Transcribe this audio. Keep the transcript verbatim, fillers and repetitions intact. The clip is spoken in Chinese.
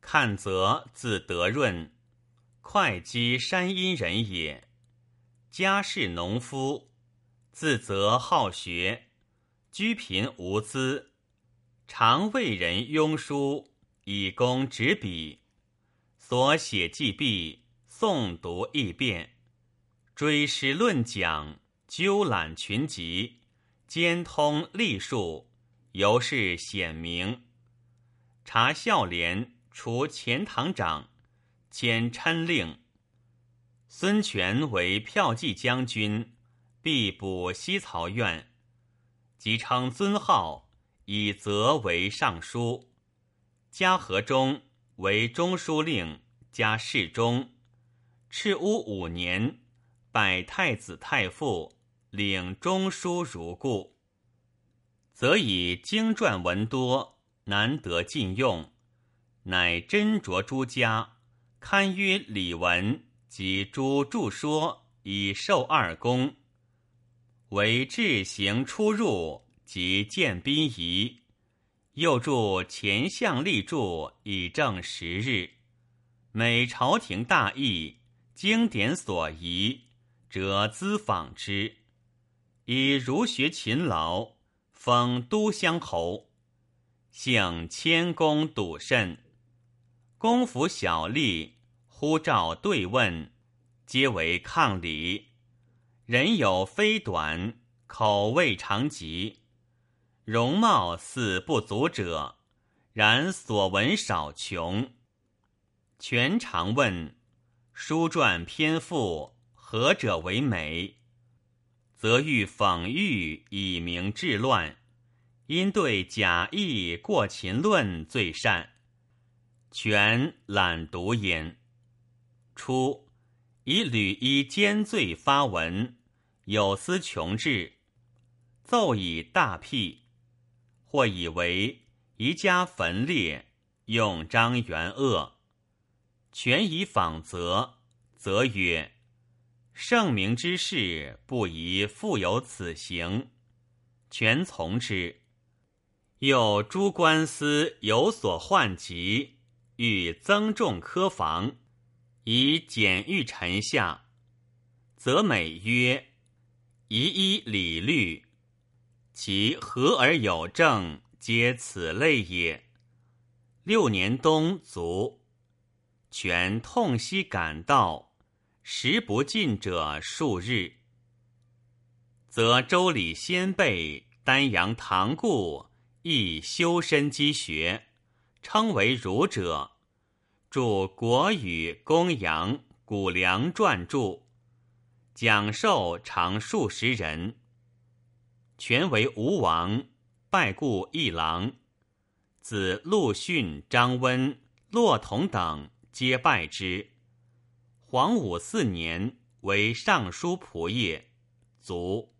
看则字德润，会稽山阴人也。家世农夫，自则好学，居贫无资，常为人庸书，以供执笔。所写记毕，诵读易变，追诗论讲，究览群集，兼通历数，尤是显明。察孝廉除前堂长，兼参令。孙权为骠骑将军，必补西曹院，即称尊号，以责为尚书。加河中为中书令加侍中。赤乌五年，拜太子太傅，领中书如故。则以经传文多，难得禁用，乃斟酌诸家，堪约礼文及诸著说，以授二公。为治行出入及见宾仪，又著前项立著，以正时日。每朝廷大议，经典所宜，则咨访之。以儒学勤劳，封都乡侯。幸谦恭笃慎，公服小吏，呼召对问，皆为抗礼。人有非短，口未常疾，容貌似不足者，然所闻少穷。权常问，书传篇赋，何者为美？则欲讽喻，以明治乱。因对假意过秦论最善，权懒读焉。初，以吕衣奸罪发文，有司穷志，奏以大辟，或以为宜加焚烈，用章元恶。权以访责，则曰：圣明之事，不宜复有此行。权从之。又诸官司有所患疾，欲增重科房，以简御臣下。则美曰：宜依礼律，其和而有政，皆此类也。六年冬卒，权痛惜赶到，食不尽者数日。则周礼先辈丹阳堂故，亦修身积学，称为儒者，著国语、公羊、谷梁传著，讲授常数十人。权为吴王，拜故议郎，子陆逊、张温、骆统等皆拜之。黄武四年，为尚书仆射，卒。